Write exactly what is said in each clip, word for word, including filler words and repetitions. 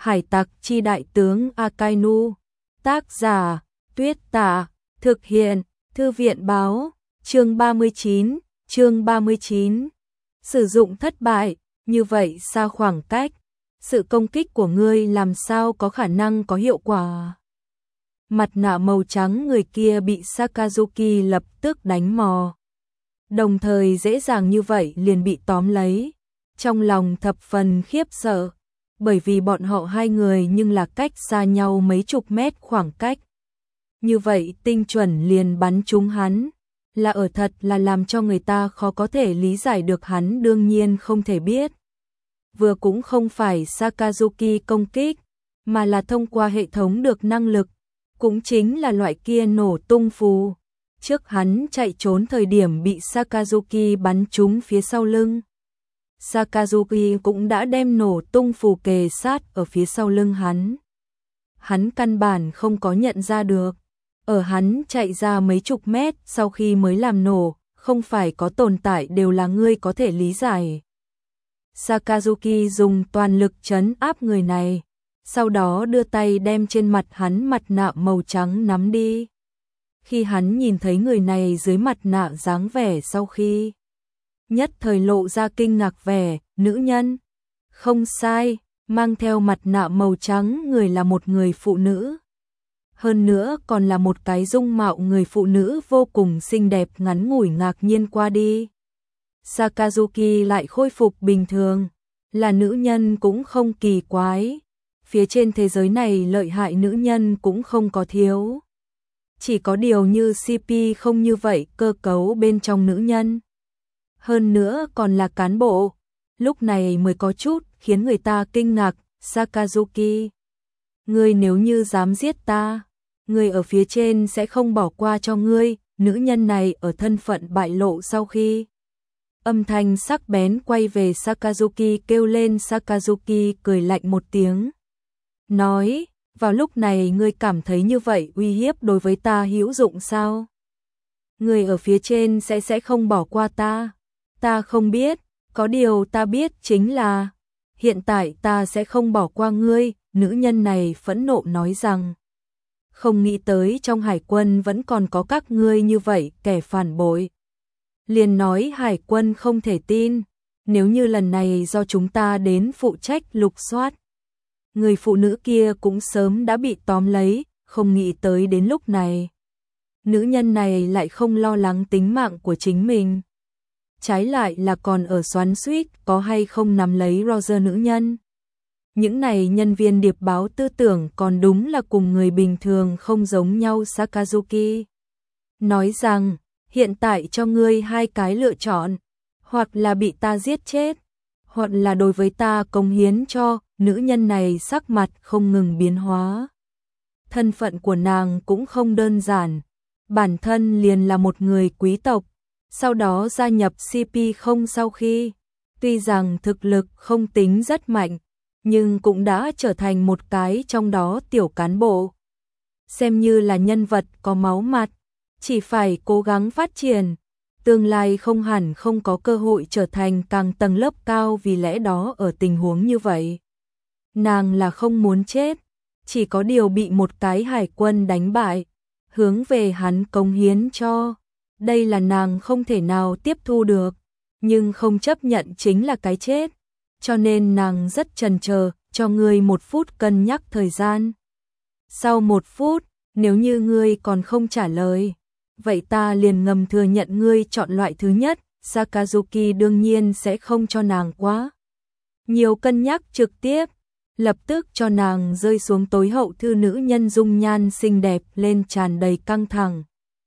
Hải tặc chi đại tướng Akainu. Tác giả, Tuyết Tả. Thực hiện, Thư viện báo. Chương ba mươi chín, chương ba mươi chín. Sử dụng thất bại, như vậy sao khoảng cách? Sự công kích của ngươi làm sao có khả năng có hiệu quả? Mặt nạ màu trắng người kia bị Sakazuki lập tức đánh mò. Đồng thời dễ dàng như vậy liền bị tóm lấy. Trong lòng thập phần khiếp sợ, bởi vì bọn họ hai người nhưng là cách xa nhau mấy chục mét khoảng cách. Như vậy tinh chuẩn liền bắn trúng hắn, là ở thật là làm cho người ta khó có thể lý giải được. Hắn đương nhiên không thể biết. Vừa cũng không phải Sakazuki công kích, mà là thông qua hệ thống được năng lực, cũng chính là loại kia nổ tung phù. Trước hắn chạy trốn thời điểm bị Sakazuki bắn trúng phía sau lưng. Sakazuki cũng đã đem nổ tung phù kề sát ở phía sau lưng hắn. Hắn căn bản không có nhận ra được. Ở hắn chạy ra mấy chục mét sau khi mới làm nổ, không phải có tồn tại đều là ngươi có thể lý giải. Sakazuki dùng toàn lực trấn áp người này, sau đó đưa tay đem trên mặt hắn mặt nạ màu trắng nắm đi. Khi hắn nhìn thấy người này dưới mặt nạ dáng vẻ sau khi, nhất thời lộ ra kinh ngạc vẻ, nữ nhân. Không sai, mang theo mặt nạ màu trắng người là một người phụ nữ. Hơn nữa còn là một cái dung mạo người phụ nữ vô cùng xinh đẹp. Ngắn ngủi ngạc nhiên qua đi, Sakazuki lại khôi phục bình thường. Là nữ nhân cũng không kỳ quái. Phía trên thế giới này lợi hại nữ nhân cũng không có thiếu. Chỉ có điều như xê pê không như vậy cơ cấu bên trong nữ nhân. Hơn nữa còn là cán bộ. Lúc này mới có chút khiến người ta kinh ngạc. Sakazuki, ngươi nếu như dám giết ta, ngươi ở phía trên sẽ không bỏ qua cho ngươi. Nữ nhân này ở thân phận bại lộ sau khi, âm thanh sắc bén quay về Sakazuki kêu lên. Sakazuki cười lạnh một tiếng, nói, vào lúc này ngươi cảm thấy như vậy uy hiếp đối với ta hữu dụng sao? Ngươi ở phía trên sẽ sẽ không bỏ qua ta. Ta không biết, có điều ta biết chính là, hiện tại ta sẽ không bỏ qua ngươi. Nữ nhân này phẫn nộ nói rằng, không nghĩ tới trong hải quân vẫn còn có các ngươi như vậy kẻ phản bội. Liền nói hải quân không thể tin, nếu như lần này do chúng ta đến phụ trách lục soát, người phụ nữ kia cũng sớm đã bị tóm lấy. Không nghĩ tới đến lúc này, nữ nhân này lại không lo lắng tính mạng của chính mình, trái lại là còn ở xoắn xuýt có hay không nắm lấy Roger nữ nhân. Những này nhân viên điệp báo tư tưởng còn đúng là cùng người bình thường không giống nhau. Sakazuki nói rằng, hiện tại cho ngươi hai cái lựa chọn, hoặc là bị ta giết chết, hoặc là đối với ta cống hiến cho. Nữ nhân này sắc mặt không ngừng biến hóa. Thân phận của nàng cũng không đơn giản, bản thân liền là một người quý tộc, sau đó gia nhập xê pê không sau khi, tuy rằng thực lực không tính rất mạnh, nhưng cũng đã trở thành một cái trong đó tiểu cán bộ. Xem như là nhân vật có máu mặt, chỉ phải cố gắng phát triển, tương lai không hẳn không có cơ hội trở thành càng tầng lớp cao. Vì lẽ đó ở tình huống như vậy, nàng là không muốn chết, chỉ có điều bị một cái hải quân đánh bại, hướng về hắn cống hiến cho. Đây là nàng không thể nào tiếp thu được, nhưng không chấp nhận chính là cái chết, cho nên nàng rất chần chờ. Cho ngươi một phút cân nhắc thời gian. Sau một phút, nếu như ngươi còn không trả lời, vậy ta liền ngầm thừa nhận ngươi chọn loại thứ nhất. Sakazuki đương nhiên sẽ không cho nàng quá nhiều cân nhắc, trực tiếp lập tức cho nàng rơi xuống tối hậu thư. Nữ nhân dung nhan xinh đẹp lên tràn đầy căng thẳng.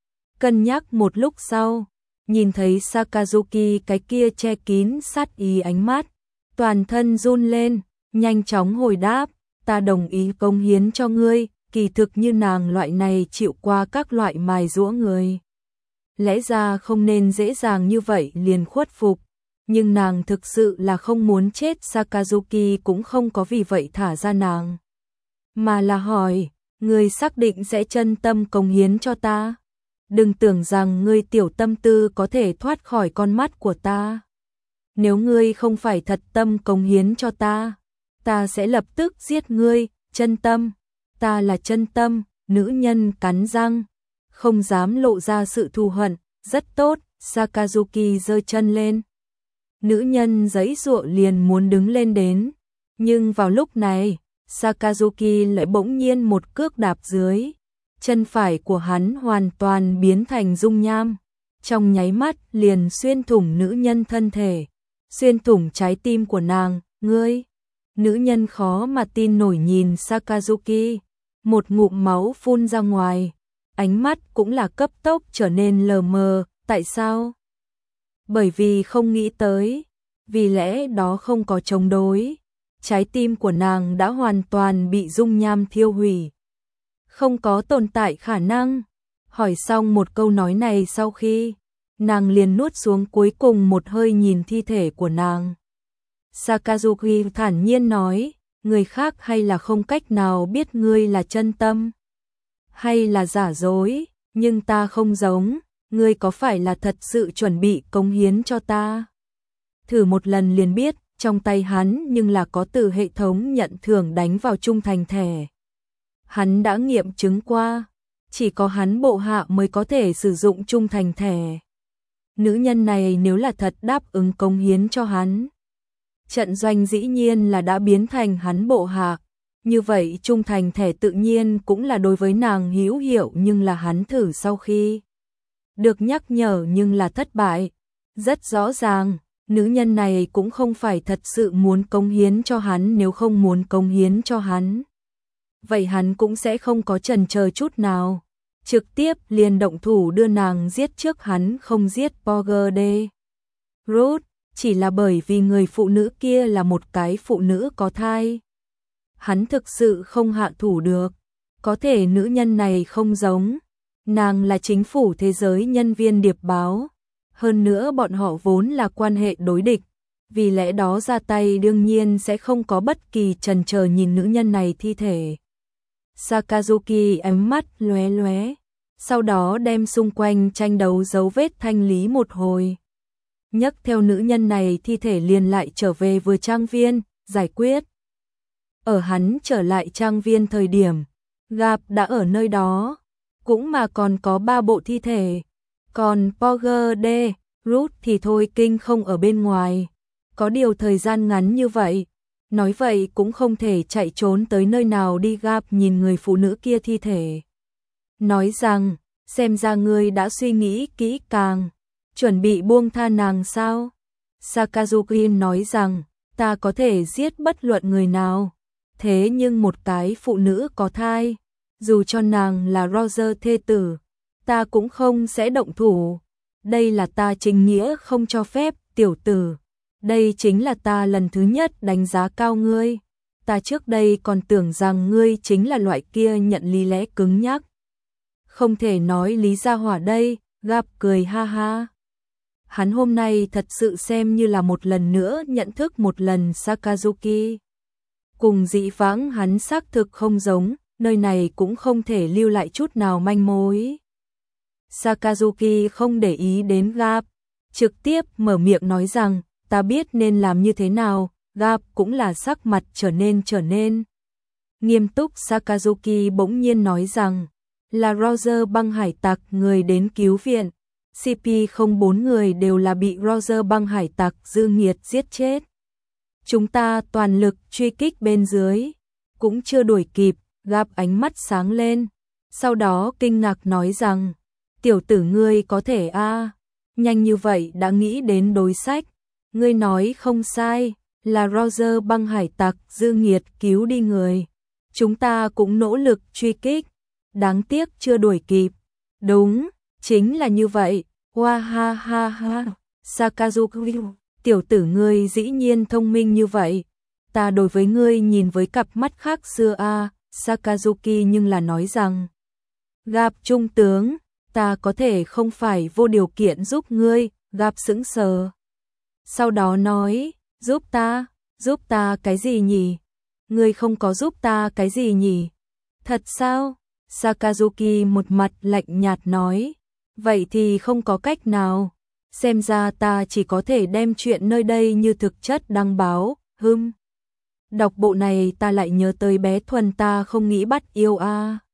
Cân nhắc một lúc sau, nhìn thấy Sakazuki cái kia che kín sát ý ánh mắt, toàn thân run lên, nhanh chóng hồi đáp, ta đồng ý cống hiến cho ngươi. Kỳ thực như nàng loại này chịu qua các loại mài giũa người, lẽ ra không nên dễ dàng như vậy liền khuất phục, nhưng nàng thực sự là không muốn chết. Sakazuki cũng không có vì vậy thả ra nàng, mà là hỏi, ngươi xác định sẽ chân tâm cống hiến cho ta? Đừng tưởng rằng ngươi tiểu tâm tư có thể thoát khỏi con mắt của ta. Nếu ngươi không phải thật tâm cống hiến cho ta, ta sẽ lập tức giết ngươi, chân tâm, ta là chân tâm, nữ nhân cắn răng, không dám lộ ra sự thù hận, rất tốt, Sakazuki giơ chân lên. Nữ nhân giãy giụa liền muốn đứng lên đến, nhưng vào lúc này, Sakazuki lại bỗng nhiên một cước đạp dưới, chân phải của hắn hoàn toàn biến thành dung nham, trong nháy mắt liền xuyên thủng nữ nhân thân thể, xuyên thủng trái tim của nàng, ngươi. Nữ nhân khó mà tin nổi nhìn Sakazuki, một ngụm máu phun ra ngoài, ánh mắt cũng là cấp tốc trở nên lờ mờ, tại sao? Bởi vì không nghĩ tới, vì lẽ đó không có chống đối, trái tim của nàng đã hoàn toàn bị dung nham thiêu hủy, không có tồn tại khả năng. Hỏi xong một câu nói này sau khi, nàng liền nuốt xuống cuối cùng một hơi nhìn thi thể của nàng. Sakazuki thản nhiên nói, người khác hay là không cách nào biết ngươi là chân tâm, hay là giả dối, nhưng ta không giống, ngươi có phải là thật sự chuẩn bị cống hiến cho ta? Thử một lần liền biết, trong tay hắn nhưng là có từ hệ thống nhận thưởng đánh vào trung thành thẻ. Hắn đã nghiệm chứng qua, chỉ có hắn bộ hạ mới có thể sử dụng trung thành thẻ. Nữ nhân này nếu là thật đáp ứng cống hiến cho hắn, trận doanh dĩ nhiên là đã biến thành hắn bộ hạ, như vậy trung thành thẻ tự nhiên cũng là đối với nàng hữu hiệu, nhưng là hắn thử sau khi được nhắc nhở nhưng là thất bại. Rất rõ ràng, nữ nhân này cũng không phải thật sự muốn cống hiến cho hắn, nếu không muốn cống hiến cho hắn, vậy hắn cũng sẽ không có chần chờ chút nào, trực tiếp liền động thủ đưa nàng giết trước hắn không giết Pogerde. Ruth, chỉ là bởi vì người phụ nữ kia là một cái phụ nữ có thai. Hắn thực sự không hạ thủ được, có thể nữ nhân này không giống, nàng là chính phủ thế giới nhân viên điệp báo, hơn nữa bọn họ vốn là quan hệ đối địch, vì lẽ đó ra tay đương nhiên sẽ không có bất kỳ chần chờ nhìn nữ nhân này thi thể. Sakazuki ánh mắt lóe lóe, sau đó đem xung quanh tranh đấu dấu vết thanh lý một hồi. Nhấc theo nữ nhân này thi thể liền lại trở về vừa trang viên, giải quyết. Ở hắn trở lại trang viên thời điểm, Gap đã ở nơi đó, cũng mà còn có ba bộ thi thể, còn Pogerde, Ruth thì thôi kinh không ở bên ngoài. Có điều thời gian ngắn như vậy, nói vậy cũng không thể chạy trốn tới nơi nào đi. Gap nhìn người phụ nữ kia thi thể, nói rằng, xem ra ngươi đã suy nghĩ kỹ càng, chuẩn bị buông tha nàng sao? Sakazuki nói rằng, ta có thể giết bất luận người nào, thế nhưng một cái phụ nữ có thai, dù cho nàng là Roger thê tử, ta cũng không sẽ động thủ. Đây là ta chính nghĩa không cho phép, tiểu tử. Đây chính là ta lần thứ nhất đánh giá cao ngươi. Ta trước đây còn tưởng rằng ngươi chính là loại kia nhận lý lẽ cứng nhắc, không thể nói lý ra hỏa đây. Gap cười ha ha. Hắn hôm nay thật sự xem như là một lần nữa nhận thức một lần Sakazuki. Cùng dĩ vãng hắn xác thực không giống, nơi này cũng không thể lưu lại chút nào manh mối. Sakazuki không để ý đến Gap, trực tiếp mở miệng nói rằng, ta biết nên làm như thế nào. Gap cũng là sắc mặt trở nên trở nên nghiêm túc. Sakazuki bỗng nhiên nói rằng, là Roger băng hải tặc người đến cứu viện. xê pê không bốn người đều là bị Roger băng hải tặc dư nghiệt giết chết. Chúng ta toàn lực truy kích bên dưới, cũng chưa đuổi kịp. Gap ánh mắt sáng lên, sau đó kinh ngạc nói rằng, tiểu tử ngươi có thể a à, nhanh như vậy đã nghĩ đến đối sách. Ngươi nói không sai, là Roger băng hải tặc dư nghiệt cứu đi người. Chúng ta cũng nỗ lực truy kích, đáng tiếc chưa đuổi kịp. Đúng, chính là như vậy. Hoa ha ha ha. Sakazuki, tiểu tử ngươi dĩ nhiên thông minh như vậy. Ta đối với ngươi nhìn với cặp mắt khác xưa a. À. Sakazuki nhưng là nói rằng, Gap trung tướng, ta có thể không phải vô điều kiện giúp ngươi. Gap sững sờ, sau đó nói, giúp ta, giúp ta cái gì nhỉ? Ngươi không có giúp ta cái gì nhỉ? Thật sao? Sakazuki một mặt lạnh nhạt nói, vậy thì không có cách nào, xem ra ta chỉ có thể đem chuyện nơi đây như thực chất đăng báo. Hừm. Đọc bộ này ta lại nhớ tới bé Thuần ta không nghĩ bắt yêu a.